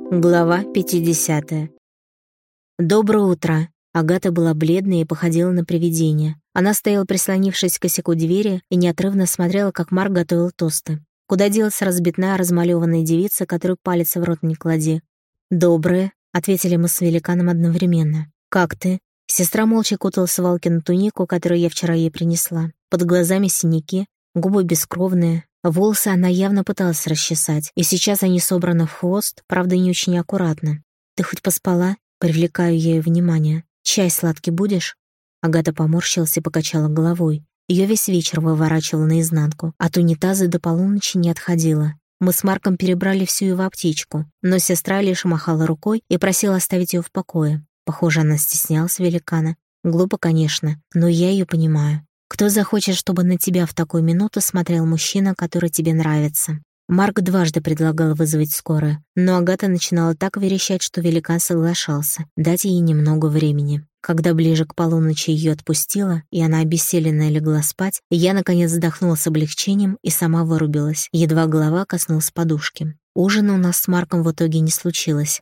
Глава 50. Доброе утро. Агата была бледная и походила на привидение. Она стояла, прислонившись к косяку двери, и неотрывно смотрела, как Марк готовил тосты. Куда делась разбитная, размалёванная девица, которую палец в рот не клади? «Доброе», — ответили мы с великаном одновременно. «Как ты?» Сестра молча куталась в Валкину тунику, которую я вчера ей принесла. Под глазами синяки, губы бескровные. Волосы она явно пыталась расчесать, и сейчас они собраны в хвост, правда, не очень аккуратно. «Ты хоть поспала?» — привлекаю я её внимание. «Чай сладкий будешь?» Агата поморщилась и покачала головой. Её весь вечер выворачивала наизнанку, от унитаза до полуночи не отходила. Мы с Марком перебрали всю его аптечку, но сестра лишь махала рукой и просила оставить её в покое. Похоже, она стеснялась великана. Глупо, конечно, но я её понимаю. Кто захочет, чтобы на тебя в такую минуту смотрел мужчина, который тебе нравится? Марк дважды предлагал вызвать скорую, но Агата начинала так верещать, что великан соглашался дать ей немного времени. Когда ближе к полуночи её отпустила, и она обессиленная легла спать, я, наконец, вздохнула с облегчением и сама вырубилась, едва голова коснулась подушки. Ужина у нас с Марком в итоге не случилось.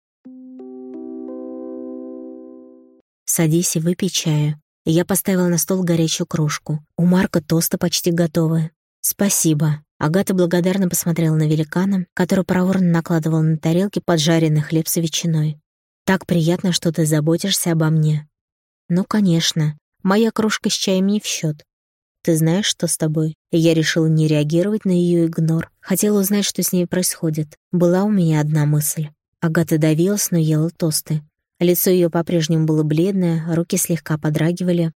«Садись и выпей чаю». Я поставила на стол горячую кружку. У Марка тосты почти готовы. «Спасибо». Агата благодарно посмотрела на великана, который проворно накладывал на тарелки поджаренный хлеб с ветчиной. «Так приятно, что ты заботишься обо мне». «Ну, конечно. Моя кружка с чаем не в счет. Ты знаешь, что с тобой?» Я решила не реагировать на ее игнор. Хотела узнать, что с ней происходит. Была у меня одна мысль. Агата давилась, но ела тосты. Лицо ее по-прежнему было бледное, руки слегка подрагивали.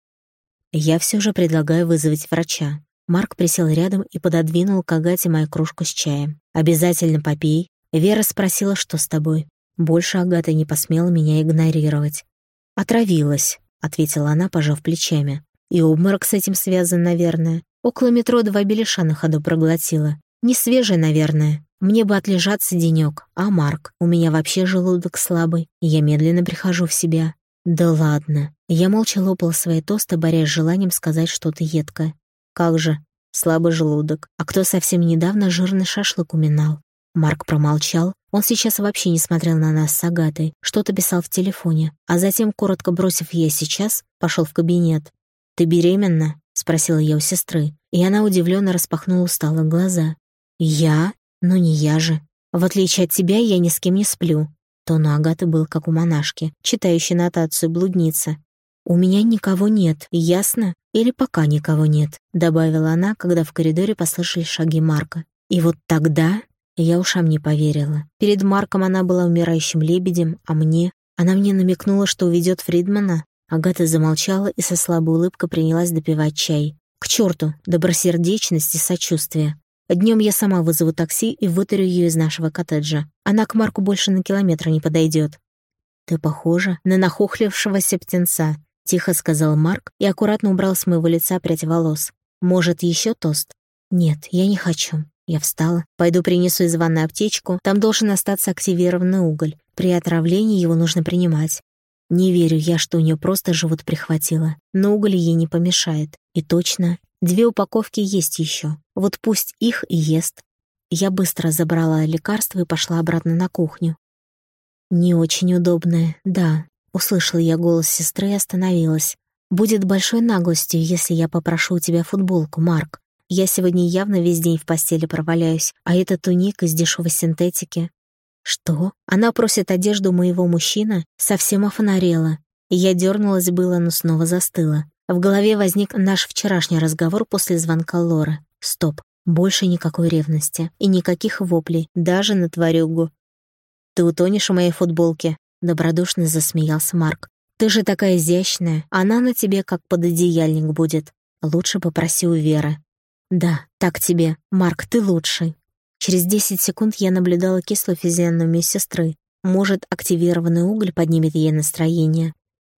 «Я все же предлагаю вызвать врача». Марк присел рядом и пододвинул к Агате мою кружку с чаем. «Обязательно попей». Вера спросила, что с тобой. Больше Агата не посмела меня игнорировать. «Отравилась», — ответила она, пожав плечами. «И обморок с этим связан, наверное. Около метро 2 беляша на ходу проглотила. Не свежий, наверное. Мне бы отлежаться денёк. А Марк? У меня вообще желудок слабый. Я медленно прихожу в себя». «Да ладно». Я молча лопала свои тосты, борясь с желанием сказать что-то едкое. «Как же? Слабый желудок. А кто совсем недавно жирный шашлык уминал?» Марк промолчал. Он сейчас вообще не смотрел на нас с Агатой. Что-то писал в телефоне. А затем, коротко бросив «я сейчас», пошел в кабинет. «Ты беременна?» — спросила я у сестры. И она удивленно распахнула усталые глаза. «Я? Ну не я же. В отличие от тебя, я ни с кем не сплю». Тон у Агаты был как у монашки, читающей нотацию блудницы. «У меня никого нет, ясно? Или пока никого нет», — добавила она, когда в коридоре послышались шаги Марка. И вот тогда я ушам не поверила. Перед Марком она была умирающим лебедем, а она мне намекнула, что уведет Фридмана. Агата замолчала и со слабой улыбкой принялась допивать чай. К черту, добросердечность и сочувствие. Днем я сама вызову такси и вытурю ее из нашего коттеджа. Она к Марку больше на километр не подойдет. «Ты похожа на нахохлившегося птенца», — тихо сказал Марк и аккуратно убрал с моего лица прядь волос. «Может, еще тост?» «Нет, я не хочу». Я встала. «Пойду принесу из ванной аптечку. Там должен остаться активированный уголь. При отравлении его нужно принимать». Не верю я, что у нее просто живот прихватило. Но уголь ей не помешает. И точно, 2 упаковки есть еще. Вот пусть их и ест. Я быстро забрала лекарство и пошла обратно на кухню. «Не очень удобное, да», — услышала я голос сестры и остановилась. «Будет большой наглостью, если я попрошу у тебя футболку, Марк. Я сегодня явно весь день в постели проваляюсь, а эта туника из дешевой синтетики». «Что? Она просит одежду моего мужчины?» Совсем офонарела. Я дернулась было, но снова застыла. В голове возник наш вчерашний разговор после звонка Лоры. Стоп. Больше никакой ревности. И никаких воплей, даже на тварюгу. «Ты утонешь в моей футболке», — добродушно засмеялся Марк. «Ты же такая изящная. Она на тебе как пододеяльник будет. Лучше попроси у Веры». «Да, так тебе. Марк, ты лучший». Через 10 секунд я наблюдала кислую физиономию сестры. Может, активированный уголь поднимет ей настроение.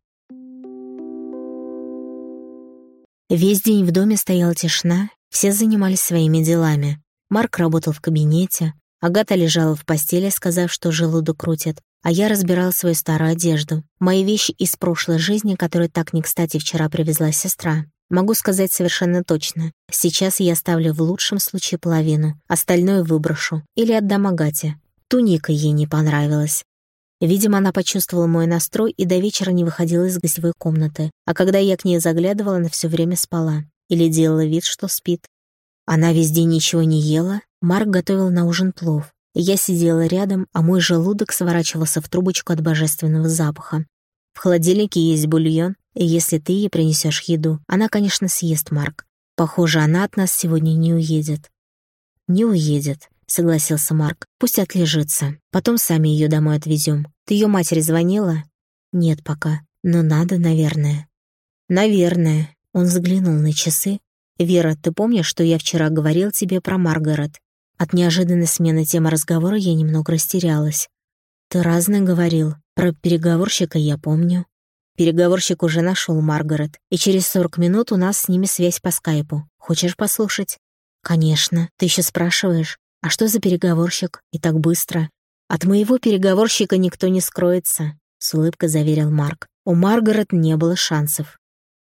Весь день в доме стояла тишина, все занимались своими делами. Марк работал в кабинете, Агата лежала в постели, сказав, что желудок крутит, а я разбирала свою старую одежду. Мои вещи из прошлой жизни, которые так не кстати вчера привезла сестра. Могу сказать совершенно точно. Сейчас я оставлю в лучшем случае половину, остальное выброшу или отдам Агате. туника ей не понравилась. Видимо, она почувствовала мой настрой и до вечера не выходила из гостевой комнаты, а когда я к ней заглядывала, она все время спала или делала вид, что спит. Она весь день ничего не ела, Марк готовил на ужин плов. Я сидела рядом, а мой желудок сворачивался в трубочку от божественного запаха. В холодильнике есть бульон, и если ты ей принесешь еду, она, конечно, съест, Марк. Похоже, она от нас сегодня не уедет. «Не уедет», — согласился Марк. «Пусть отлежится. Потом сами ее домой отвезем. Ты ее матери звонила?» «Нет пока. Но надо, наверное». «Наверное». Он взглянул на часы. «Вера, ты помнишь, что я вчера говорил тебе про Маргарет?» От неожиданной смены темы разговора я немного растерялась. «Ты разное говорил. Про переговорщика я помню». «Переговорщик уже нашел Маргарет, и через 40 минут у нас с ними связь по скайпу. Хочешь послушать?» «Конечно. Ты еще спрашиваешь. А что за переговорщик? И так быстро?» «От моего переговорщика никто не скроется», — с улыбкой заверил Марк. «У Маргарет не было шансов».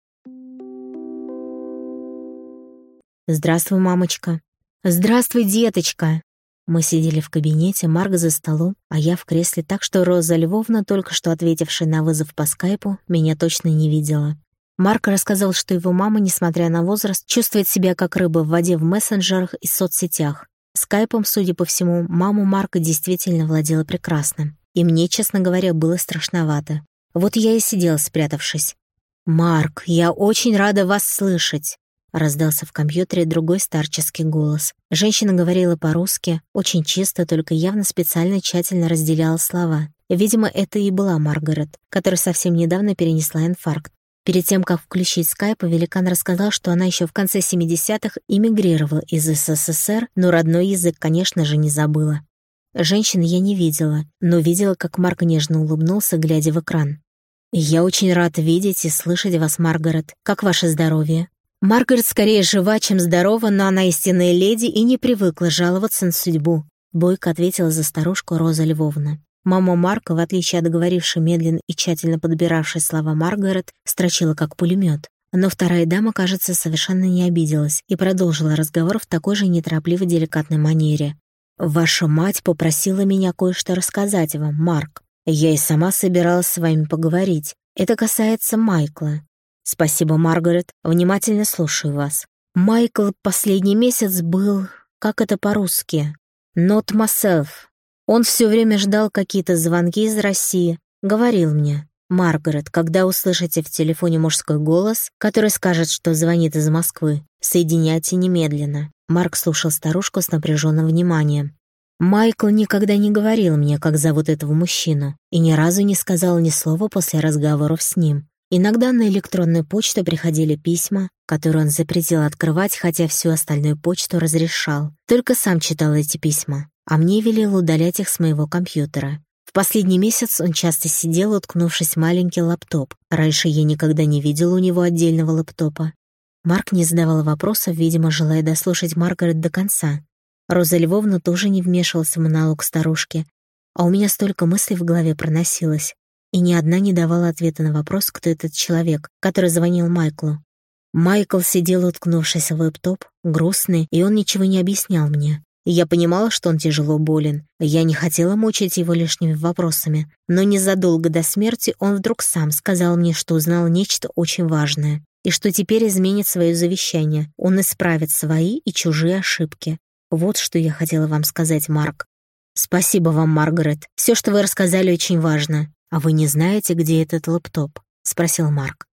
«Здравствуй, мамочка». «Здравствуй, деточка». Мы сидели в кабинете, Марк за столом, а я в кресле так, что Роза Львовна, только что ответившая на вызов по скайпу, меня точно не видела. Марк рассказал, что его мама, несмотря на возраст, чувствует себя как рыба в воде в мессенджерах и соцсетях. Скайпом, судя по всему, маму Марка действительно владела прекрасно. И мне, честно говоря, было страшновато. Вот я и сидела, спрятавшись. «Марк, я очень рада вас слышать», — раздался в компьютере другой старческий голос. Женщина говорила по-русски, очень чисто, только явно специально тщательно разделяла слова. Видимо, это и была Маргарет, которая совсем недавно перенесла инфаркт. Перед тем, как включить скайп, великан рассказал, что она еще в конце 70-х эмигрировала из СССР, но родной язык, конечно же, не забыла. Женщины я не видела, но видела, как Марк нежно улыбнулся, глядя в экран. «Я очень рад видеть и слышать вас, Маргарет. Как ваше здоровье?» Маргарет скорее жива, чем здорова, но она истинная леди и не привыкла жаловаться на судьбу, бойко ответила за старушку Роза Львовна. Мама Марка, в отличие от говорившей медленно и тщательно подбиравшей слова Маргарет, строчила как пулемет. Но вторая дама, кажется, совершенно не обиделась и продолжила разговор в такой же неторопливо деликатной манере. «Ваша мать попросила меня кое-что рассказать вам, Марк. Я и сама собиралась с вами поговорить. Это касается Майкла». «Спасибо, Маргарет. Внимательно слушаю вас». «Майкл последний месяц был... Как это по-русски? Not myself. Он все время ждал какие-то звонки из России. Говорил мне: «Маргарет, когда услышите в телефоне мужской голос, который скажет, что звонит из Москвы, соединяйте немедленно». Марк слушал старушку с напряженным вниманием. Майкл никогда не говорил мне, как зовут этого мужчину, и ни разу не сказал ни слова после разговоров с ним. Иногда на электронную почту приходили письма, которые он запретил открывать, хотя всю остальную почту разрешал. Только сам читал эти письма, а мне велел удалять их с моего компьютера. В последний месяц он часто сидел, уткнувшись в маленький лаптоп. Раньше я никогда не видела у него отдельного лэптопа. Марк не задавал вопросов, видимо, желая дослушать Маргарет до конца. Роза Львовна тоже не вмешивалась в монолог старушки, а у меня столько мыслей в голове проносилось, и ни одна не давала ответа на вопрос, кто этот человек, который звонил Майклу. Майкл сидел, уткнувшись в лэптоп, грустный, и он ничего не объяснял мне. Я понимала, что он тяжело болен. Я не хотела мучить его лишними вопросами, но незадолго до смерти он вдруг сам сказал мне, что узнал нечто очень важное, и что теперь изменит свое завещание. Он исправит свои и чужие ошибки. Вот что я хотела вам сказать, Марк. Спасибо вам, Маргарет. Все, что вы рассказали, очень важно. А вы не знаете, где этот лэптоп? Спросил Марк.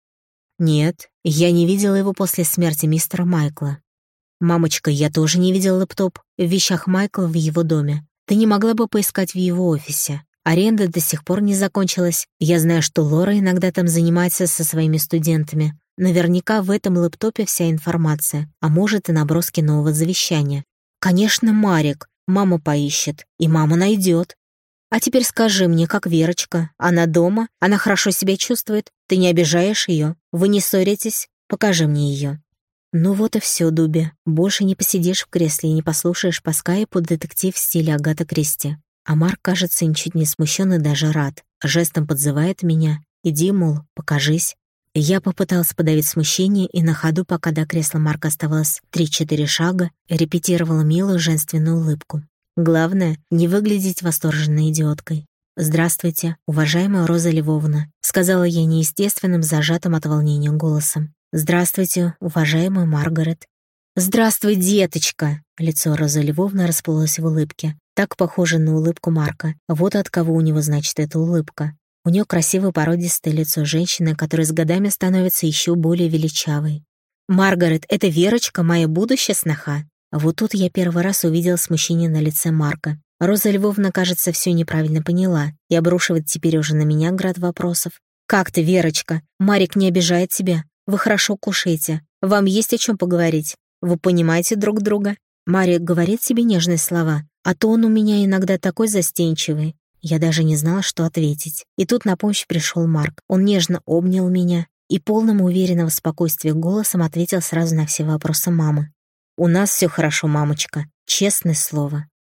Нет, я не видела его после смерти мистера Майкла. Мамочка, я тоже не видел лэптоп в вещах Майкла в его доме. Ты не могла бы поискать в его офисе? Аренда до сих пор не закончилась. Я знаю, что Лора иногда там занимается со своими студентами. Наверняка в этом лэптопе вся информация, а может и наброски нового завещания. Конечно, Марик, мама поищет, и мама найдет. А теперь скажи мне, как Верочка? Она дома? Она хорошо себя чувствует? Ты не обижаешь ее? Вы не ссоритесь? Покажи мне ее. Ну вот и все, Дуби. Больше не посидишь в кресле и не послушаешь по скайпу детектив в стиле Агаты Кристи. А Марк, кажется, ничуть не смущен и даже рад. Жестом подзывает меня. Иди, мол, покажись. Я попыталась подавить смущение и на ходу, пока до кресла Марка оставалось 3-4 шага, репетировала милую женственную улыбку. Главное, не выглядеть восторженной идиоткой. «Здравствуйте, уважаемая Роза Львовна», — сказала я неестественным, зажатым от волнения голосом. «Здравствуйте, уважаемая Маргарет». «Здравствуй, деточка!» Лицо Розы Львовны расплылось в улыбке. Так похоже на улыбку Марка. Вот от кого у него, значит, эта улыбка. У нее красивое породистое лицо женщины, которая с годами становится еще более величавой. «Маргарет, это Верочка, моя будущая сноха». Вот тут я первый раз увидела смущение на лице Марка. Роза Львовна, кажется, все неправильно поняла и обрушивает теперь уже на меня град вопросов. «Как ты, Верочка? Марик не обижает тебя? Вы хорошо кушаете. Вам есть о чем поговорить? Вы понимаете друг друга? Марик говорит себе нежные слова, а то он у меня иногда такой застенчивый». Я даже не знала, что ответить. И тут на помощь пришел Марк. Он нежно обнял меня и полным уверенного спокойствия голосом ответил сразу на все вопросы мамы. «У нас все хорошо, мамочка. Честное слово.